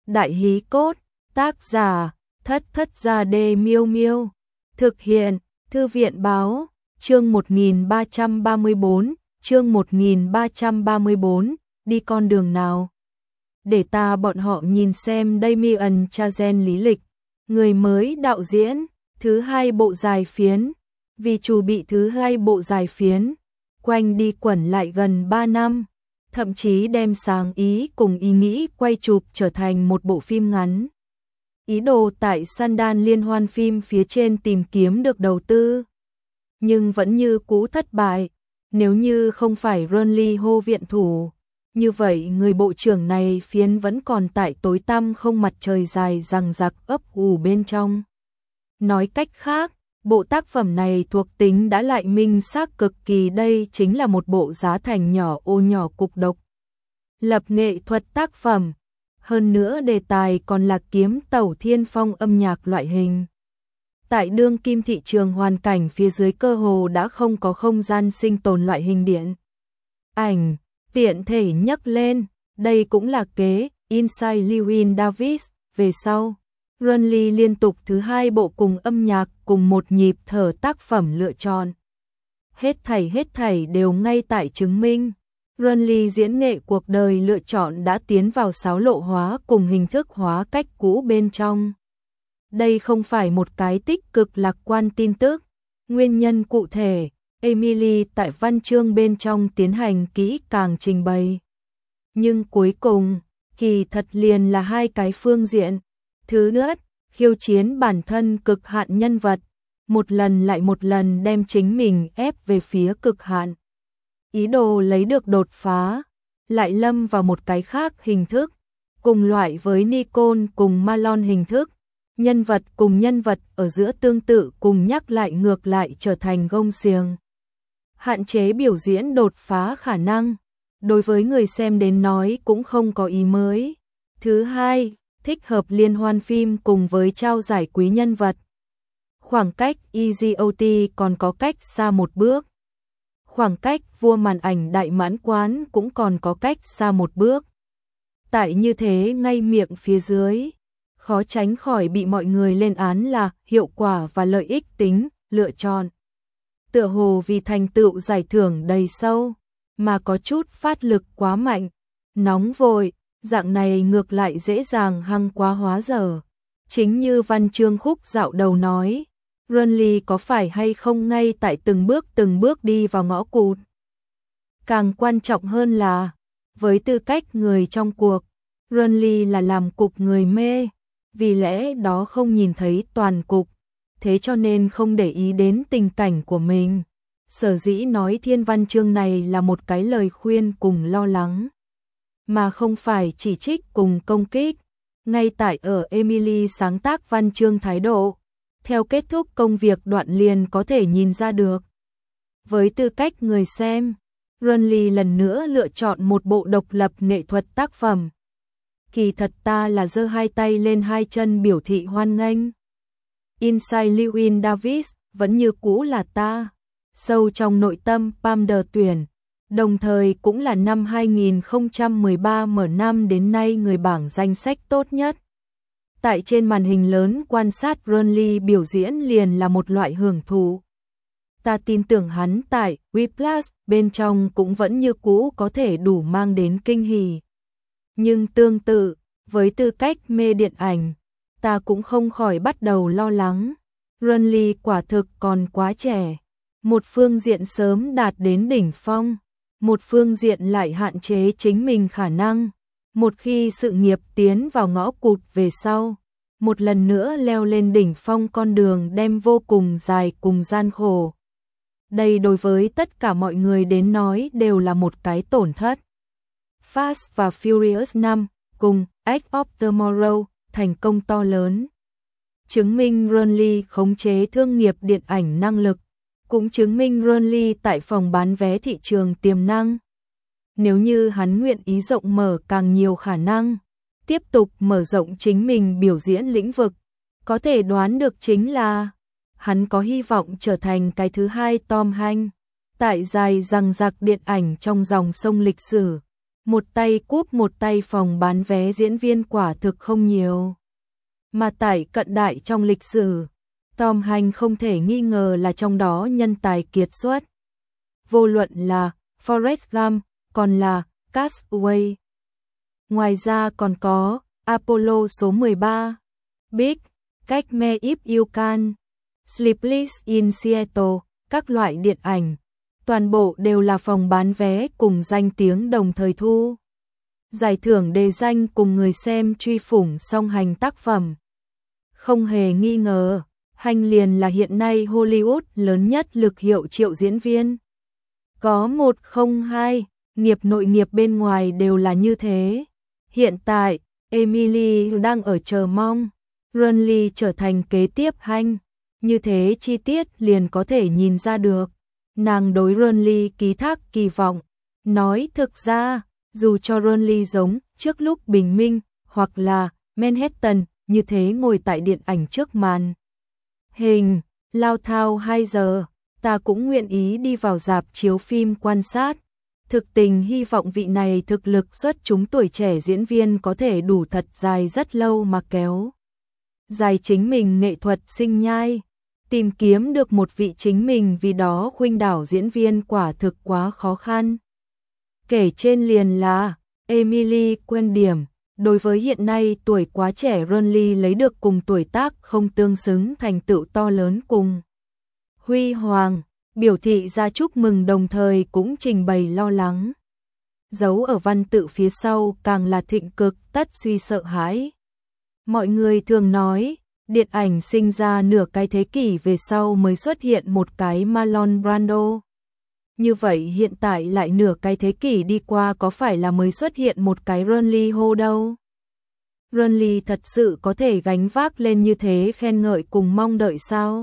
Đại hí cốt, tác giả, Thất Thất Gia Đê Miêu Miêu. Thực hiện, Thư viện báo, chương 1334, chương 1334, đi con đường nào? Để ta bọn họ nhìn xem Damien Chazelle lý lịch, người mới đạo diễn, thứ 2 bộ dài phiến, vì chủ bị thứ 2 bộ dài phiến, quanh đi quẩn lại gần 3 năm, thậm chí đem sáng ý cùng ý nghĩ quay chụp trở thành một bộ phim ngắn. Ý đồ tại Sundance liên hoan phim phía trên tìm kiếm được đầu tư, nhưng vẫn như cũ thất bại. Nếu như không phải Ronnie hô viện thủ, như vậy người bộ trưởng này phiến vẫn còn tại tối tăm không mặt trời dài rằng rặc ấp ủ bên trong. Nói cách khác, bộ tác phẩm này thuộc tính đã lại minh xác cực kỳ, đây chính là một bộ giá thành nhỏ ô nhỏ cục độc lập nghệ thuật tác phẩm. Hơn nữa đề tài còn là kiếm tẩu thiên phong âm nhạc loại hình. Tại đương kim thị trường hoàn cảnh phía dưới cơ hồ đã không có không gian sinh tồn loại hình điện ảnh. Tiện thể nhắc lên, đây cũng là kế Inside Llewyn Davis về sau. Ronnie liên tục thứ 2 bộ cùng âm nhạc cùng một nhịp thở tác phẩm lựa chọn. Hết thảy đều ngay tại chứng minh. Ronnie diễn nghệ cuộc đời lựa chọn đã tiến vào sáo lộ hóa cùng hình thức hóa cách cũ bên trong. Đây không phải một cái tích cực lạc quan tin tức. Nguyên nhân cụ thể, Emily tại văn chương bên trong tiến hành kỹ càng trình bày. Nhưng cuối cùng, kỳ thật liền là 2 cái phương diện. Thứ nhất, khiêu chiến bản thân cực hạn nhân vật, một lần lại một lần đem chính mình ép về phía cực hạn. Ý đồ lấy được đột phá, lại lâm vào một cái khác hình thức, cùng loại với Nicole cùng Marlon hình thức, nhân vật cùng nhân vật ở giữa tương tự cùng nhắc lại ngược lại trở thành gông xiềng. Hạn chế biểu diễn đột phá khả năng, đối với người xem đến nói cũng không có ý mới. Thứ hai, thích hợp liên hoan phim cùng với trao giải quý nhân vật. Khoảng cách EGOT còn có cách xa một bước. Khoảng cách vua màn ảnh đại mãn quán cũng còn có cách xa một bước. Tại như thế ngay miệng phía dưới, khó tránh khỏi bị mọi người lên án là hiệu quả và lợi ích tính, lựa chọn. Tựa hồ vì thành tựu giải thưởng đầy sâu, mà có chút phát lực quá mạnh, nóng vội, dạng này ngược lại dễ dàng hăng quá hóa dở. Chính như văn chương khúc dạo đầu nói, Ronnie có phải hay không ngay tại từng bước đi vào ngõ cụt. Càng quan trọng hơn là, với tư cách người trong cuộc, Ronnie là làm cục người mê, vì lẽ đó không nhìn thấy toàn cục, thế cho nên không để ý đến tình cảnh của mình. Sở dĩ nói thiên văn chương này là một cái lời khuyên cùng lo lắng, mà không phải chỉ trích cùng công kích. Ngay tại ở Emily sáng tác văn chương thái độ, theo kết thúc công việc đoạn liền có thể nhìn ra được. Với tư cách người xem, Ronnie lần nữa lựa chọn một bộ độc lập nghệ thuật tác phẩm. Kỳ thật ta là giơ 2 tay lên 2 chân biểu thị hoan nghênh. Inside Llewyn Davis vẫn như cũ là ta, sâu trong nội tâm Palmer tuyển, đồng thời cũng là năm 2013 mở năm đến nay người bảng danh sách tốt nhất. Tại trên màn hình lớn quan sát Ronnie biểu diễn liền là một loại hưởng thụ. Ta tin tưởng hắn tại Whiplash bên trong cũng vẫn như cũ có thể đủ mang đến kinh hỉ. Nhưng tương tự, với tư cách mê điện ảnh, ta cũng không khỏi bắt đầu lo lắng. Ronnie quả thực còn quá trẻ. Một phương diện sớm đạt đến đỉnh phong, một phương diện lại hạn chế chính mình khả năng. Một khi sự nghiệp tiến vào ngõ cụt về sau, một lần nữa leo lên đỉnh phong con đường đem vô cùng dài cùng gian khổ. Đây đối với tất cả mọi người đến nói đều là một cái tổn thất. Fast và Furious 5 cùng Edge of Tomorrow thành công to lớn, chứng minh Ronnie khống chế thương nghiệp điện ảnh năng lực, cũng chứng minh Ronnie tại phòng bán vé thị trường tiềm năng. Nếu như hắn nguyện ý rộng mở càng nhiều khả năng, tiếp tục mở rộng chính mình biểu diễn lĩnh vực, có thể đoán được chính là hắn có hy vọng trở thành cái thứ 2 Tom Hanks tại dài rằng rặc điện ảnh trong dòng sông lịch sử. Một tay cúp một tay phòng bán vé diễn viên quả thực không nhiều. Mà tại cận đại trong lịch sử, Tom Hanks không thể nghi ngờ là trong đó nhân tài kiệt xuất. Vô luận là Forrest Gump, còn là Castaway. Ngoài ra còn có Apollo số 13, Big, Catch Me If You Can, Sleepless in Seattle, các loại điện ảnh. Toàn bộ đều là phòng bán vé cùng danh tiếng đồng thời thu. Giải thưởng đề danh cùng người xem truy phủng song hành tác phẩm. Không hề nghi ngờ, Hanks liền là hiện nay Hollywood lớn nhất lực hiệu triệu diễn viên. Có một không hai, nghiệp nội nghiệp bên ngoài đều là như thế. Hiện tại, Emily đang ở chờ mong Ronly trở thành kế tiếp Hanks. Như thế chi tiết liền có thể nhìn ra được. Nàng đối Ronly ký thác kỳ vọng. Nói thực ra, dù cho Ronly giống trước lúc bình minh, hoặc là Manhattan, như thế ngồi tại điện ảnh trước màn hình, lao thao 2 giờ, ta cũng nguyện ý đi vào rạp chiếu phim quan sát. Thực tình hy vọng vị này thực lực xuất chúng tuổi trẻ diễn viên có thể đủ thật dài rất lâu mà kéo dài chính mình nghệ thuật sinh nhai. Tìm kiếm được một vị chính mình vì đó khuynh đảo diễn viên quả thực quá khó khăn. Kể trên liền là Emily quan điểm, đối với hiện nay tuổi quá trẻ Ronly lấy được cùng tuổi tác không tương xứng thành tựu to lớn cùng huy hoàng, biểu thị ra chúc mừng đồng thời cũng trình bày lo lắng. Dấu ở văn tự phía sau càng là thịnh cực tất suy sợ hãi. Mọi người thường nói, điện ảnh sinh ra nửa cái thế kỷ về sau mới xuất hiện một cái Marlon Brando. Như vậy hiện tại lại nửa cái thế kỷ đi qua có phải là mới xuất hiện một cái Ronly Ho đâu? Ronly thật sự có thể gánh vác lên như thế khen ngợi cùng mong đợi sao?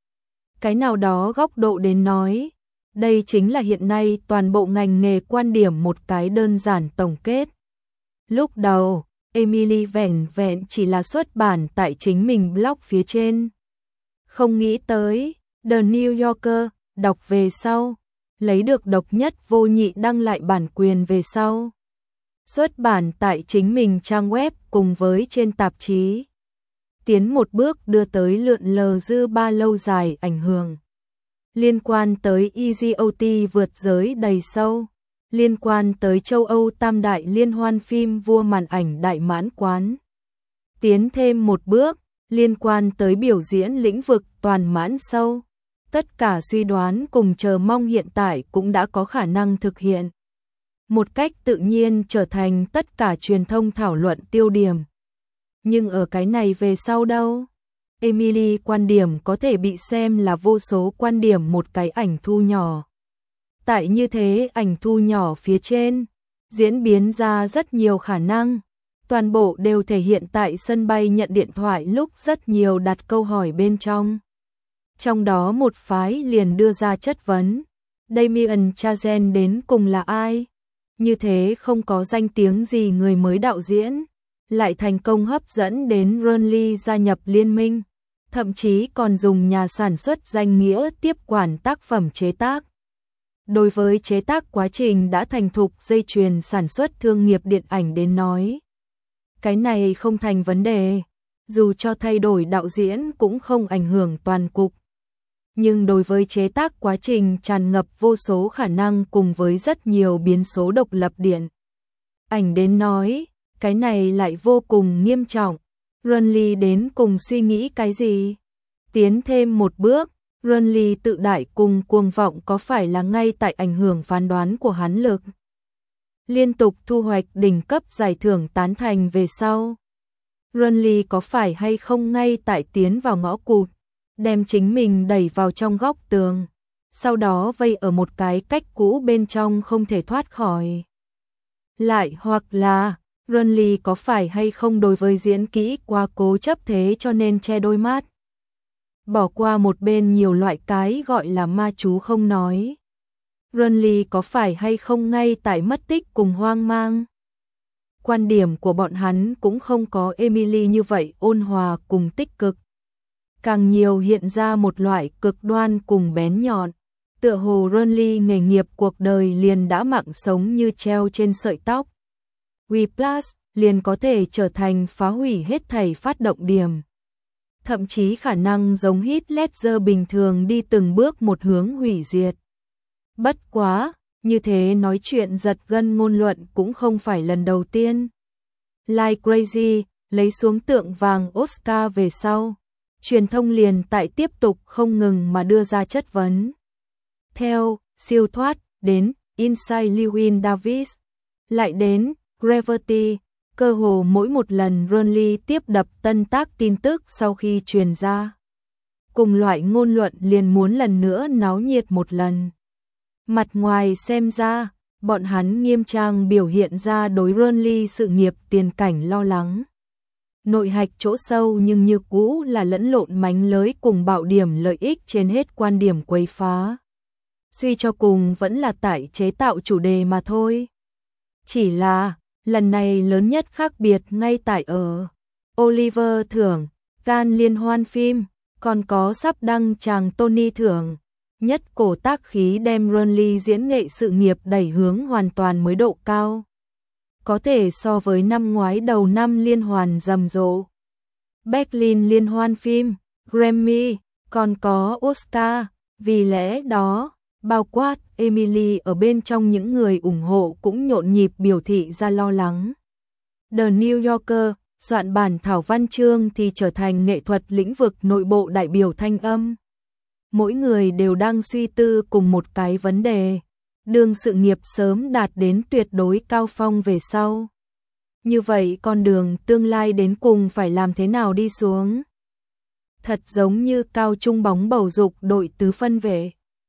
Cái nào đó góc độ đến nói, đây chính là hiện nay toàn bộ ngành nghề quan điểm một cái đơn giản tổng kết. Lúc đầu, Emily vẻn vẹn chỉ là xuất bản tại chính mình blog phía trên. Không nghĩ tới, The New Yorker, đọc về sau, lấy được độc nhất vô nhị đăng lại bản quyền về sau. Xuất bản tại chính mình trang web cùng với trên tạp chí. Tiến một bước đưa tới lượn lờ dư ba lâu dài ảnh hưởng. Liên quan tới EGOT vượt giới đầy sâu. Liên quan tới châu Âu tam đại liên hoan phim vua màn ảnh đại mãn quán. Tiến thêm một bước, liên quan tới biểu diễn lĩnh vực toàn mãn sâu. Tất cả suy đoán cùng chờ mong hiện tại cũng đã có khả năng thực hiện. Một cách tự nhiên trở thành tất cả truyền thông thảo luận tiêu điểm. Nhưng ở cái này về sau đâu? Emily quan điểm có thể bị xem là vô số quan điểm một cái ảnh thu nhỏ. Tại như thế ảnh thu nhỏ phía trên, diễn biến ra rất nhiều khả năng. Toàn bộ đều thể hiện tại sân bay nhận điện thoại lúc rất nhiều đặt câu hỏi bên trong. Trong đó một phái liền đưa ra chất vấn. Damien Chazelle đến cùng là ai? Như thế không có danh tiếng gì người mới đạo diễn, lại thành công hấp dẫn đến Ronly gia nhập liên minh, thậm chí còn dùng nhà sản xuất danh nghĩa tiếp quản tác phẩm chế tác. Đối với chế tác quá trình đã thành thục dây chuyền sản xuất thương nghiệp điện ảnh đến nói, cái này không thành vấn đề, dù cho thay đổi đạo diễn cũng không ảnh hưởng toàn cục. Nhưng đối với chế tác quá trình tràn ngập vô số khả năng cùng với rất nhiều biến số độc lập điện ảnh đến nói, cái này lại vô cùng nghiêm trọng. Ronly đến cùng suy nghĩ cái gì? Tiến thêm một bước, Ronly tự đại cùng cuồng vọng có phải là ngay tại ảnh hưởng phán đoán của hắn lực? Liên tục thu hoạch đỉnh cấp giải thưởng tán thành về sau. Ronly có phải hay không ngay tại tiến vào ngõ cụt, đem chính mình đẩy vào trong góc tường, sau đó vây ở một cái cách cũ bên trong không thể thoát khỏi. Lại hoặc là, Ronly có phải hay không đối với diễn kỹ quá cố chấp thế cho nên che đôi mắt. Bỏ qua một bên nhiều loại cái gọi là ma chú không nói. Ronly có phải hay không ngay tại mất tích cùng hoang mang. Quan điểm của bọn hắn cũng không có Emily như vậy ôn hòa cùng tích cực. Càng nhiều hiện ra một loại cực đoan cùng bén nhọn. Tựa hồ Ronly nghề nghiệp cuộc đời liền đã mặng sống như treo trên sợi tóc. Whiplash liền có thể trở thành phá hủy hết thảy phát động điểm. Thậm chí khả năng giống Heath Ledger bình thường đi từng bước một hướng hủy diệt. Bất quá, như thế nói chuyện giật gân ngôn luận cũng không phải lần đầu tiên. Like Crazy lấy xuống tượng vàng Oscar về sau, truyền thông liền tại tiếp tục không ngừng mà đưa ra chất vấn. Theo siêu thoát đến Inside Llewyn Davis, lại đến Gravity, cơ hồ mỗi một lần Burnley tiếp đập tân tác tin tức sau khi truyền ra. Cùng loại ngôn luận liền muốn lần nữa náo nhiệt một lần. Mặt ngoài xem ra, bọn hắn nghiêm trang biểu hiện ra đối Burnley sự nghiệp tiền cảnh lo lắng. Nội hạch chỗ sâu nhưng như cũ là lẫn lộn mánh lới cùng bạo điểm lợi ích trên hết quan điểm quấy phá. Suy cho cùng vẫn là tại chế tạo chủ đề mà thôi. Chỉ là, lần này lớn nhất khác biệt ngay tại ở Oliver thưởng, Cannes liên hoan phim, còn có sắp đăng chàng Tony thưởng. Nhất cổ tác khí đem Burnley diễn nghệ sự nghiệp đẩy hướng hoàn toàn mới độ cao. Có thể so với năm ngoái đầu năm liên hoàn rầm rộ. Berlin liên hoan phim, Grammy, còn có Oscar, vì lẽ đó, bao quát Emily ở bên trong những người ủng hộ cũng nhộn nhịp biểu thị ra lo lắng. The New Yorker, soạn bản thảo văn chương thì trở thành nghệ thuật lĩnh vực nội bộ đại biểu thanh âm. Mỗi người đều đang suy tư cùng một cái vấn đề, đường sự nghiệp sớm đạt đến tuyệt đối cao phong về sau. Như vậy con đường tương lai đến cùng phải làm thế nào đi xuống? Thật giống như cao trung bóng bầu dục đội tứ phân vệ.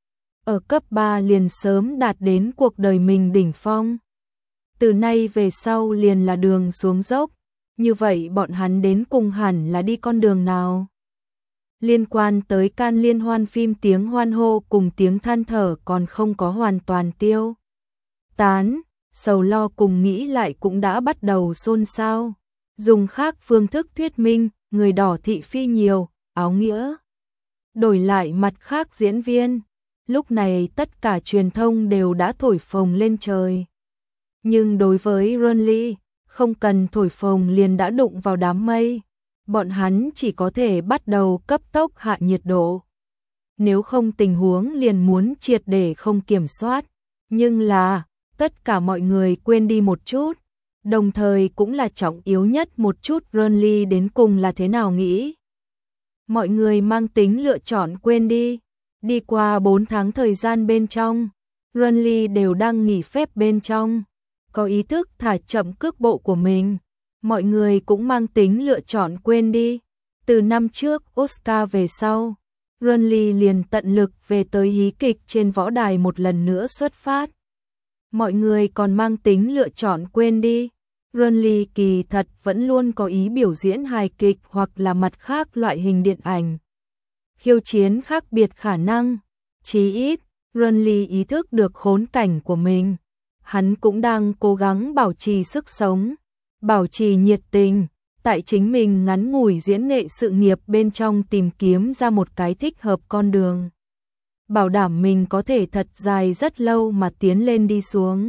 Ở cấp 3 liền sớm đạt đến cuộc đời mình đỉnh phong. Từ nay về sau liền là đường xuống dốc, như vậy bọn hắn đến cùng hẳn là đi con đường nào? Liên quan tới Cannes liên hoan phim tiếng hoan hô cùng tiếng than thở còn không có hoàn toàn tiêu tán, sầu lo cùng nghĩ lại cũng đã bắt đầu xôn xao. Dùng khác phương thức thuyết minh, người đỏ thị phi nhiều, áo nghĩa. Đổi lại mặt khác diễn viên, lúc này tất cả truyền thông đều đã thổi phồng lên trời. Nhưng đối với Burnley, không cần thổi phồng liền đã đụng vào đám mây. Bọn hắn chỉ có thể bắt đầu cấp tốc hạ nhiệt độ. Nếu không tình huống liền muốn triệt để không kiểm soát. Nhưng là, tất cả mọi người quên đi một chút. Đồng thời cũng là trọng yếu nhất một chút Burnley đến cùng là thế nào nghĩ. Mọi người mang tính lựa chọn quên đi. Đi qua 4 tháng thời gian bên trong, Burnley đều đang nghỉ phép bên trong. Có ý thức thả chậm cước bộ của mình. Mọi người cũng mang tính lựa chọn quên đi. Từ năm trước Oscar về sau, Burnley liền tận lực về tới hí kịch trên võ đài một lần nữa xuất phát. Mọi người còn mang tính lựa chọn quên đi. Burnley kỳ thật vẫn luôn có ý biểu diễn hài kịch hoặc là mặt khác loại hình điện ảnh. Khiêu chiến khác biệt khả năng. Chí ít, Burnley ý thức được khốn cảnh của mình. Hắn cũng đang cố gắng bảo trì sức sống. Bảo trì nhiệt tình, tại chính mình ngắn ngủi diễn nghệ sự nghiệp bên trong tìm kiếm ra một cái thích hợp con đường. Bảo đảm mình có thể thật dài rất lâu mà tiến lên đi xuống.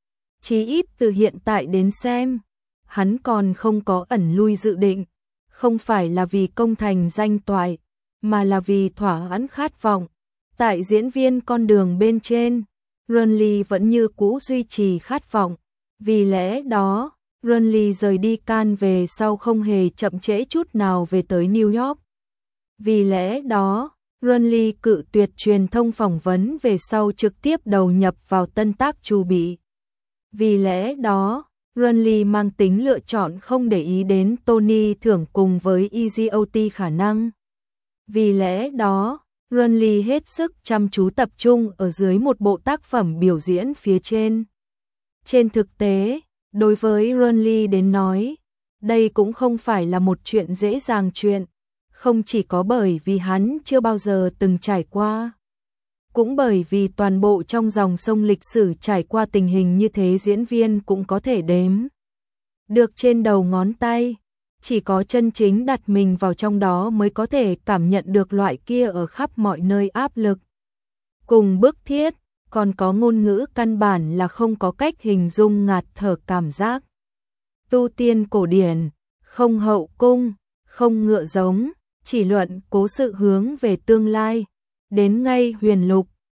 Chí ít từ hiện tại đến xem, hắn còn không có ẩn lui dự định, không phải là vì công thành danh toại, mà là vì thỏa mãn khát vọng. Tại diễn viên con đường bên trên, Burnley vẫn như cũ duy trì khát vọng, vì lẽ đó, Burnley rời đi Cannes về sau không hề chậm trễ chút nào về tới New York. Vì lẽ đó, Burnley cự tuyệt truyền thông phỏng vấn về sau trực tiếp đầu nhập vào tân tác chu bị. Vì lẽ đó, Burnley mang tính lựa chọn không để ý đến Tony thưởng cùng với EGOT khả năng. Vì lẽ đó, Burnley hết sức chăm chú tập trung ở dưới một bộ tác phẩm biểu diễn phía trên. Trên thực tế, đối với Burnley đến nói, đây cũng không phải là một chuyện dễ dàng chuyện, không chỉ có bởi vì hắn chưa bao giờ từng trải qua, cũng bởi vì toàn bộ trong dòng sông lịch sử trải qua tình hình như thế diễn viên cũng có thể đếm được trên đầu ngón tay, chỉ có chân chính đặt mình vào trong đó mới có thể cảm nhận được loại kia ở khắp mọi nơi áp lực. Cùng bức thiết, còn có ngôn ngữ căn bản là không có cách hình dung ngạt thở cảm giác. Tu tiên cổ điển, không hậu cung, không ngựa giống, chỉ luận cố sự hướng về tương lai. Đến ngay huyền lục,